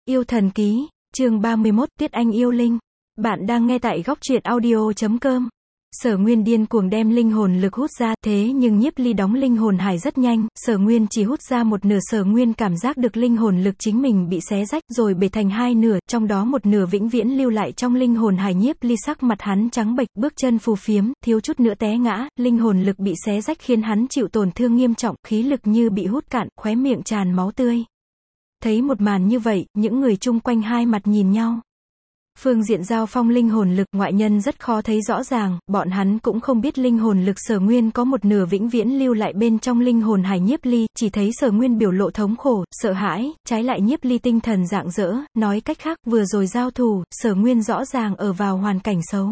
Yêu thần ký, chương 31, Tuyết Anh yêu Linh. Bạn đang nghe tại góc truyện audio.com. Sở Nguyên điên cuồng đem linh hồn lực hút ra, thế nhưng Nhiếp Ly đóng linh hồn hải rất nhanh, Sở Nguyên chỉ hút ra một nửa. Sở Nguyên cảm giác được linh hồn lực chính mình bị xé rách rồi bể thành hai nửa, trong đó một nửa vĩnh viễn lưu lại trong linh hồn hải. Nhiếp Ly sắc mặt hắn trắng bệch, bước chân phù phiếm, thiếu chút nữa té ngã, linh hồn lực bị xé rách khiến hắn chịu tổn thương nghiêm trọng, khí lực như bị hút cạn, khóe miệng tràn máu tươi. Thấy một màn như vậy, những người chung quanh hai mặt nhìn nhau. Phương diện giao phong linh hồn lực, ngoại nhân rất khó thấy rõ ràng, bọn hắn cũng không biết linh hồn lực Sở Nguyên có một nửa vĩnh viễn lưu lại bên trong linh hồn hải. Nhiếp Ly chỉ thấy Sở Nguyên biểu lộ thống khổ, sợ hãi, trái lại Nhiếp Ly tinh thần rạng rỡ, nói cách khác, vừa rồi giao thủ, Sở Nguyên rõ ràng ở vào hoàn cảnh xấu.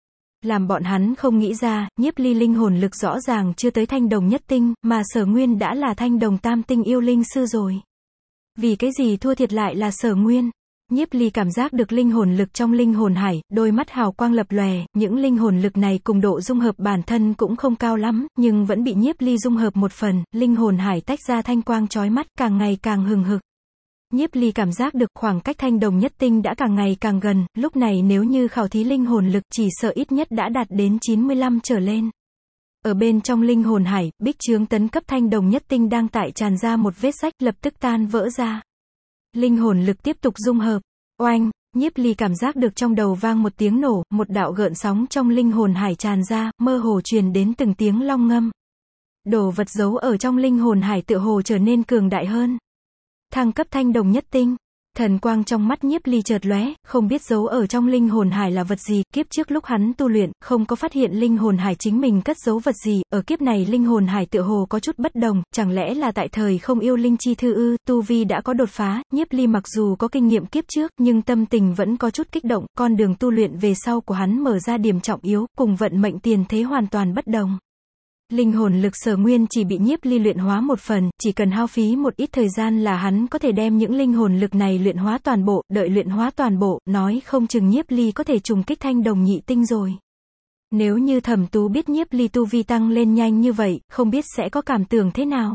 Làm bọn hắn không nghĩ ra, Nhiếp Ly linh hồn lực rõ ràng chưa tới thanh đồng nhất tinh, mà Sở Nguyên đã là thanh đồng tam tinh yêu linh sư rồi. Vì cái gì thua thiệt lại là Sở Nguyên? Nhiếp Ly cảm giác được linh hồn lực trong linh hồn hải, đôi mắt hào quang lập lòe, những linh hồn lực này cùng độ dung hợp bản thân cũng không cao lắm, nhưng vẫn bị Nhiếp Ly dung hợp một phần, linh hồn hải tách ra thanh quang chói mắt, càng ngày càng hừng hực. Nhiếp Ly cảm giác được khoảng cách thanh đồng nhất tinh đã càng ngày càng gần, lúc này nếu như khảo thí linh hồn lực chỉ sợ ít nhất đã đạt đến 95 trở lên. Ở bên trong linh hồn hải, bích chướng tấn cấp thanh đồng nhất tinh đang tại tràn ra một vết rách, lập tức tan vỡ ra. Linh hồn lực tiếp tục dung hợp. Oanh, Nhiếp Ly cảm giác được trong đầu vang một tiếng nổ, một đạo gợn sóng trong linh hồn hải tràn ra, mơ hồ truyền đến từng tiếng long ngâm. Đồ vật giấu ở trong linh hồn hải tựa hồ trở nên cường đại hơn. Thăng cấp thanh đồng nhất tinh. Thần quang trong mắt Nhiếp Ly chợt lóe, không biết giấu ở trong linh hồn hải là vật gì, kiếp trước lúc hắn tu luyện, không có phát hiện linh hồn hải chính mình cất giấu vật gì, ở kiếp này linh hồn hải tựa hồ có chút bất đồng, chẳng lẽ là tại thời không yêu linh chi thư ư, tu vi đã có đột phá. Nhiếp Ly mặc dù có kinh nghiệm kiếp trước, nhưng tâm tình vẫn có chút kích động, con đường tu luyện về sau của hắn mở ra điểm trọng yếu, cùng vận mệnh tiền thế hoàn toàn bất đồng. Linh hồn lực Sở Nguyên chỉ bị Nhiếp Ly luyện hóa một phần, chỉ cần hao phí một ít thời gian là hắn có thể đem những linh hồn lực này luyện hóa toàn bộ, đợi luyện hóa toàn bộ, nói không chừng Nhiếp Ly có thể trùng kích thanh đồng nhị tinh rồi. Nếu như Thẩm Tú biết Nhiếp Ly tu vi tăng lên nhanh như vậy, không biết sẽ có cảm tưởng thế nào.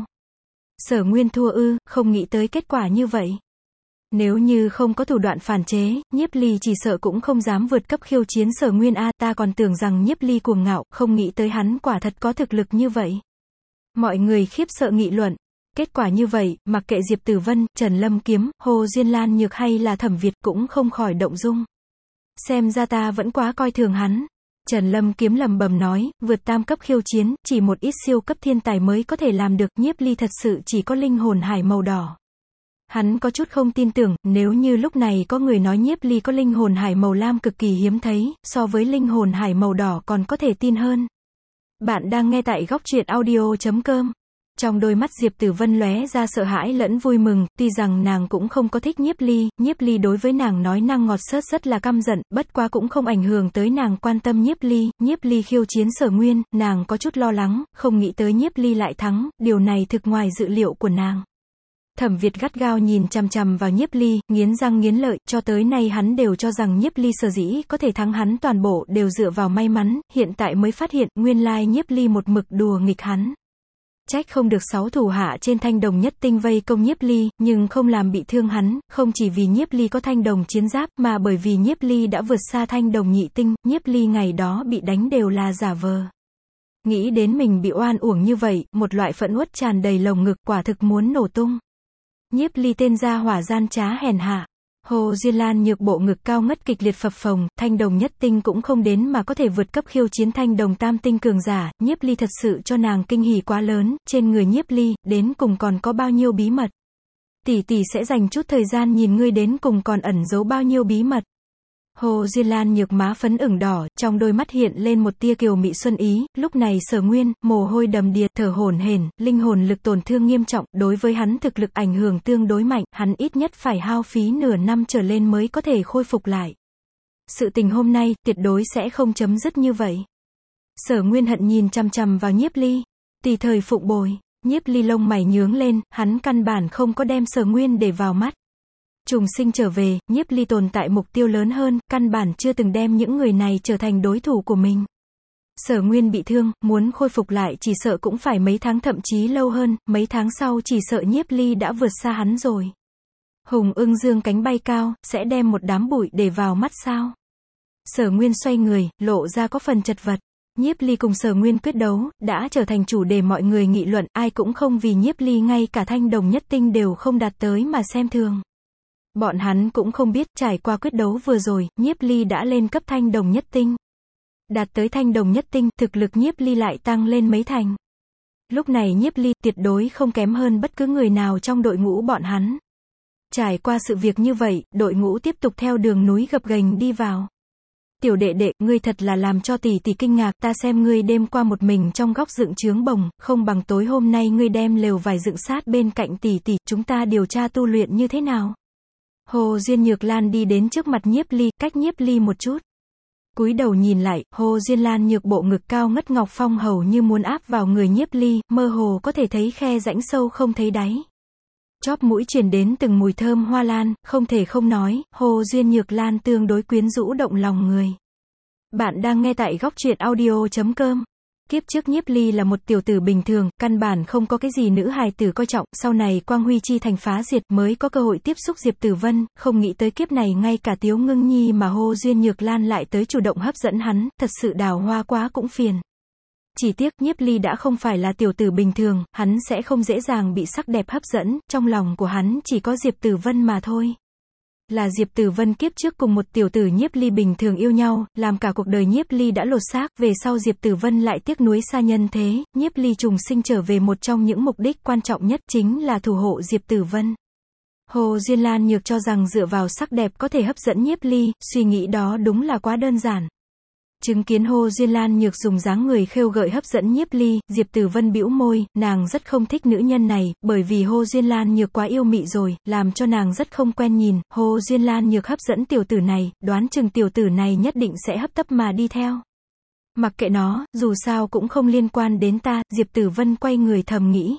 Sở Nguyên thua ư, không nghĩ tới kết quả như vậy. Nếu như không có thủ đoạn phản chế, Nhiếp Ly chỉ sợ cũng không dám vượt cấp khiêu chiến Sở Nguyên a, ta còn tưởng rằng Nhiếp Ly cuồng ngạo, không nghĩ tới hắn quả thật có thực lực như vậy. Mọi người khiếp sợ nghị luận. Kết quả như vậy, mặc kệ Diệp Tử Vân, Trần Lâm Kiếm, Hồ Duyên Lan Nhược hay là Thẩm Việt cũng không khỏi động dung. Xem ra ta vẫn quá coi thường hắn. Trần Lâm Kiếm lẩm bẩm nói, vượt tam cấp khiêu chiến, chỉ một ít siêu cấp thiên tài mới có thể làm được. Nhiếp Ly thật sự chỉ có linh hồn hải màu đỏ. Hắn có chút không tin tưởng, nếu như lúc này có người nói Nhiếp Ly có linh hồn hải màu lam cực kỳ hiếm thấy, so với linh hồn hải màu đỏ còn có thể tin hơn. Bạn đang nghe tại góc truyện audio.com. Trong đôi mắt Diệp Tử Vân lóe ra sợ hãi lẫn vui mừng, tuy rằng nàng cũng không có thích Nhiếp Ly đối với nàng nói năng ngọt xớt rất là căm giận, bất quá cũng không ảnh hưởng tới nàng quan tâm Nhiếp Ly khiêu chiến Sở Nguyên, nàng có chút lo lắng, không nghĩ tới Nhiếp Ly lại thắng, điều này thực ngoài dự liệu của nàng. Thẩm Việt gắt gao nhìn chằm chằm vào Nhiếp Ly, nghiến răng nghiến lợi, cho tới nay hắn đều cho rằng Nhiếp Ly sở dĩ có thể thắng hắn toàn bộ đều dựa vào may mắn, hiện tại mới phát hiện, nguyên lai Nhiếp Ly một mực đùa nghịch hắn. Trách không được 6 thủ hạ trên thanh đồng nhất tinh vây công Nhiếp Ly, nhưng không làm bị thương hắn, không chỉ vì Nhiếp Ly có thanh đồng chiến giáp, mà bởi vì Nhiếp Ly đã vượt xa thanh đồng nhị tinh, Nhiếp Ly ngày đó bị đánh đều là giả vờ. Nghĩ đến mình bị oan uổng như vậy, một loại phẫn uất tràn đầy lồng ngực, quả thực muốn nổ tung. Nhiếp Ly tên gia hỏa gian trá hèn hạ. Hồ Duyên Lan Nhược bộ ngực cao ngất kịch liệt phập phồng, thanh đồng nhất tinh cũng không đến mà có thể vượt cấp khiêu chiến thanh đồng tam tinh cường giả, Nhiếp Ly thật sự cho nàng kinh hỉ quá lớn, trên người Nhiếp Ly, đến cùng còn có bao nhiêu bí mật. Tỷ tỷ sẽ dành chút thời gian nhìn ngươi đến cùng còn ẩn giấu bao nhiêu bí mật. Hồ Duyên Lan Nhược má phấn ửng đỏ, trong đôi mắt hiện lên một tia kiều mị xuân ý, lúc này Sở Nguyên, mồ hôi đầm đìa, thở hổn hển, linh hồn lực tổn thương nghiêm trọng, đối với hắn thực lực ảnh hưởng tương đối mạnh, hắn ít nhất phải hao phí nửa năm trở lên mới có thể khôi phục lại. Sự tình hôm nay, tuyệt đối sẽ không chấm dứt như vậy. Sở Nguyên hận nhìn chằm chằm vào Nhiếp Ly, tùy thời phụng bồi. Nhiếp Ly lông mày nhướng lên, hắn căn bản không có đem Sở Nguyên để vào mắt. Trùng sinh trở về, Nhiếp Ly tồn tại mục tiêu lớn hơn, căn bản chưa từng đem những người này trở thành đối thủ của mình. Sở Nguyên bị thương, muốn khôi phục lại chỉ sợ cũng phải mấy tháng thậm chí lâu hơn, mấy tháng sau chỉ sợ Nhiếp Ly đã vượt xa hắn rồi. Hùng ưng dương cánh bay cao, sẽ đem một đám bụi để vào mắt sao? Sở Nguyên xoay người, lộ ra có phần chật vật. Nhiếp Ly cùng Sở Nguyên quyết đấu, đã trở thành chủ đề mọi người nghị luận, ai cũng không vì Nhiếp Ly ngay cả thanh đồng nhất tinh đều không đạt tới mà xem thường. Bọn hắn cũng không biết, trải qua quyết đấu vừa rồi, Nhiếp Ly đã lên cấp thanh đồng nhất tinh. Đạt tới thanh đồng nhất tinh, thực lực Nhiếp Ly lại tăng lên mấy thành. Lúc này Nhiếp Ly tuyệt đối không kém hơn bất cứ người nào trong đội ngũ bọn hắn. Trải qua sự việc như vậy, đội ngũ tiếp tục theo đường núi gập ghềnh đi vào. Tiểu đệ đệ, ngươi thật là làm cho tỷ tỷ kinh ngạc, ta xem ngươi đêm qua một mình trong góc dựng trướng bồng, không bằng tối hôm nay ngươi đem lều vải dựng sát bên cạnh tỷ tỷ, chúng ta điều tra tu luyện như thế nào? Hồ Duyên Nhược Lan đi đến trước mặt Nhiếp Ly, cách Nhiếp Ly một chút. Cúi đầu nhìn lại, Hồ Duyên Lan Nhược bộ ngực cao ngất ngọc phong hầu như muốn áp vào người Nhiếp Ly, mơ hồ có thể thấy khe rãnh sâu không thấy đáy. Chóp mũi truyền đến từng mùi thơm hoa lan, không thể không nói, Hồ Duyên Nhược Lan tương đối quyến rũ động lòng người. Bạn đang nghe tại góc truyện audio.com. Kiếp trước Nhiếp Ly là một tiểu tử bình thường, căn bản không có cái gì nữ hài tử coi trọng, sau này Quang Huy chi thành phá diệt mới có cơ hội tiếp xúc Diệp Tử Vân, không nghĩ tới kiếp này ngay cả Tiếu Ngưng Nhi mà Hồ Duyên Nhược Lan lại tới chủ động hấp dẫn hắn, thật sự đào hoa quá cũng phiền. Chỉ tiếc Nhiếp Ly đã không phải là tiểu tử bình thường, hắn sẽ không dễ dàng bị sắc đẹp hấp dẫn, trong lòng của hắn chỉ có Diệp Tử Vân mà thôi. Là Diệp Tử Vân kiếp trước cùng một tiểu tử Nhiếp Ly bình thường yêu nhau, làm cả cuộc đời Nhiếp Ly đã lột xác, về sau Diệp Tử Vân lại tiếc nuối xa nhân thế, Nhiếp Ly trùng sinh trở về một trong những mục đích quan trọng nhất chính là thủ hộ Diệp Tử Vân. Hồ Duyên Lan Nhược cho rằng dựa vào sắc đẹp có thể hấp dẫn Nhiếp Ly, suy nghĩ đó đúng là quá đơn giản. Chứng kiến Hồ Duyên Lan Nhược dùng dáng người khêu gợi hấp dẫn Nhiếp Ly, Diệp Tử Vân bĩu môi, nàng rất không thích nữ nhân này, bởi vì Hồ Duyên Lan Nhược quá yêu mị rồi, làm cho nàng rất không quen nhìn. Hồ Duyên Lan Nhược hấp dẫn tiểu tử này, đoán chừng tiểu tử này nhất định sẽ hấp tấp mà đi theo. Mặc kệ nó, dù sao cũng không liên quan đến ta, Diệp Tử Vân quay người thầm nghĩ.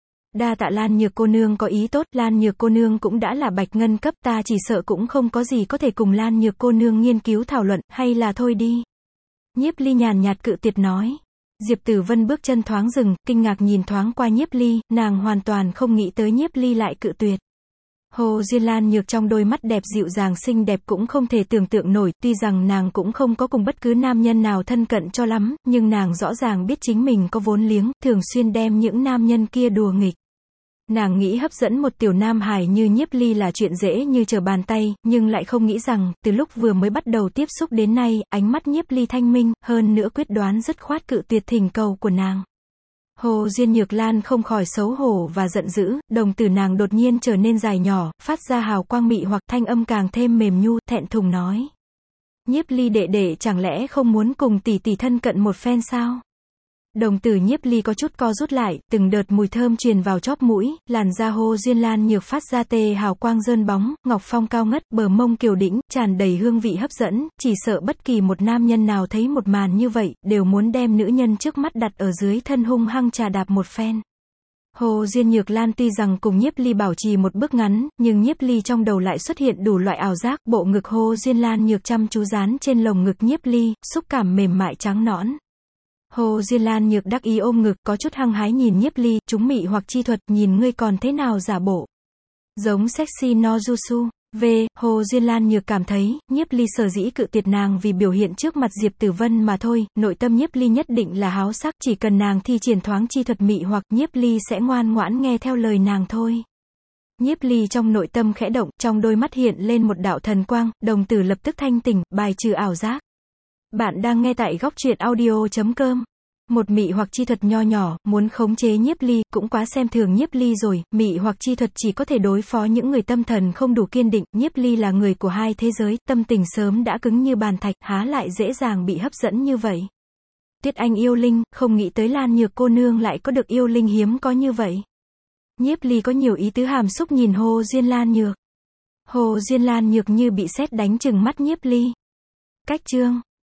Đa tạ Lan Nhược cô nương có ý tốt, Lan Nhược cô nương cũng đã là bạch ngân cấp, ta chỉ sợ cũng không có gì có thể cùng Lan Nhược cô nương nghiên cứu thảo luận, hay là thôi đi. Nhiếp Ly nhàn nhạt cự tuyệt nói. Diệp Tử Vân bước chân thoáng dừng, kinh ngạc nhìn thoáng qua Nhiếp Ly, nàng hoàn toàn không nghĩ tới Nhiếp Ly lại cự tuyệt. Hồ Duyên Lan Nhược trong đôi mắt đẹp dịu dàng xinh đẹp cũng không thể tưởng tượng nổi, tuy rằng nàng cũng không có cùng bất cứ nam nhân nào thân cận cho lắm, nhưng nàng rõ ràng biết chính mình có vốn liếng, thường xuyên đem những nam nhân kia đùa nghịch. Nàng nghĩ hấp dẫn một tiểu nam hài như Nhiếp Ly là chuyện dễ như trở bàn tay, nhưng lại không nghĩ rằng, từ lúc vừa mới bắt đầu tiếp xúc đến nay, ánh mắt Nhiếp Ly thanh minh, hơn nữa quyết đoán dứt khoát cự tuyệt thỉnh cầu của nàng. Hồ Duyên Nhược Lan không khỏi xấu hổ và giận dữ, đồng tử nàng đột nhiên trở nên dài nhỏ, phát ra hào quang mị hoặc thanh âm càng thêm mềm nhu, thẹn thùng nói. Nhiếp Ly đệ đệ chẳng lẽ không muốn cùng tỷ tỷ thân cận một phen sao? Đồng tử Nhiếp Ly có chút co rút lại, từng đợt mùi thơm truyền vào chóp mũi, làn da Hồ Duyên Lan Nhược phát ra tê hào quang rơn bóng, ngọc phong cao ngất, bờ mông kiều đĩnh, tràn đầy hương vị hấp dẫn, chỉ sợ bất kỳ một nam nhân nào thấy một màn như vậy, đều muốn đem nữ nhân trước mắt đặt ở dưới thân hung hăng trà đạp một phen. Hồ Duyên Nhược Lan tuy rằng cùng Nhiếp Ly bảo trì một bước ngắn, nhưng Nhiếp Ly trong đầu lại xuất hiện đủ loại ảo giác, bộ ngực Hồ Duyên Lan Nhược chăm chú dán trên lồng ngực Nhiếp Ly, xúc cảm mềm mại trắng nõn. Hồ Duyên Lan Nhược đắc ý ôm ngực, có chút hăng hái nhìn Nhiếp Ly, chúng mị hoặc chi thuật, nhìn ngươi còn thế nào giả bộ. Giống sexy no jutsu. Hồ Duyên Lan Nhược cảm thấy, Nhiếp Ly sở dĩ cự tuyệt nàng vì biểu hiện trước mặt Diệp Tử Vân mà thôi, nội tâm Nhiếp Ly nhất định là háo sắc, chỉ cần nàng thi triển thoáng chi thuật mị hoặc Nhiếp Ly sẽ ngoan ngoãn nghe theo lời nàng thôi. Nhiếp Ly trong nội tâm khẽ động, trong đôi mắt hiện lên một đạo thần quang, đồng tử lập tức thanh tỉnh, bài trừ ảo giác. Bạn đang nghe tại góc truyện audio.com. Một mị hoặc chi thuật nho nhỏ, muốn khống chế Nhiếp Ly, cũng quá xem thường Nhiếp Ly rồi, mị hoặc chi thuật chỉ có thể đối phó những người tâm thần không đủ kiên định, Nhiếp Ly là người của hai thế giới, tâm tình sớm đã cứng như bàn thạch, há lại dễ dàng bị hấp dẫn như vậy. Tuyết Anh yêu linh, không nghĩ tới Lan Nhược cô nương lại có được yêu linh hiếm có như vậy. Nhiếp Ly có nhiều ý tứ hàm xúc nhìn Hồ Duyên Lan Nhược. Hồ Duyên Lan Nhược như bị sét đánh chừng mắt Nhiếp Ly. Cách chương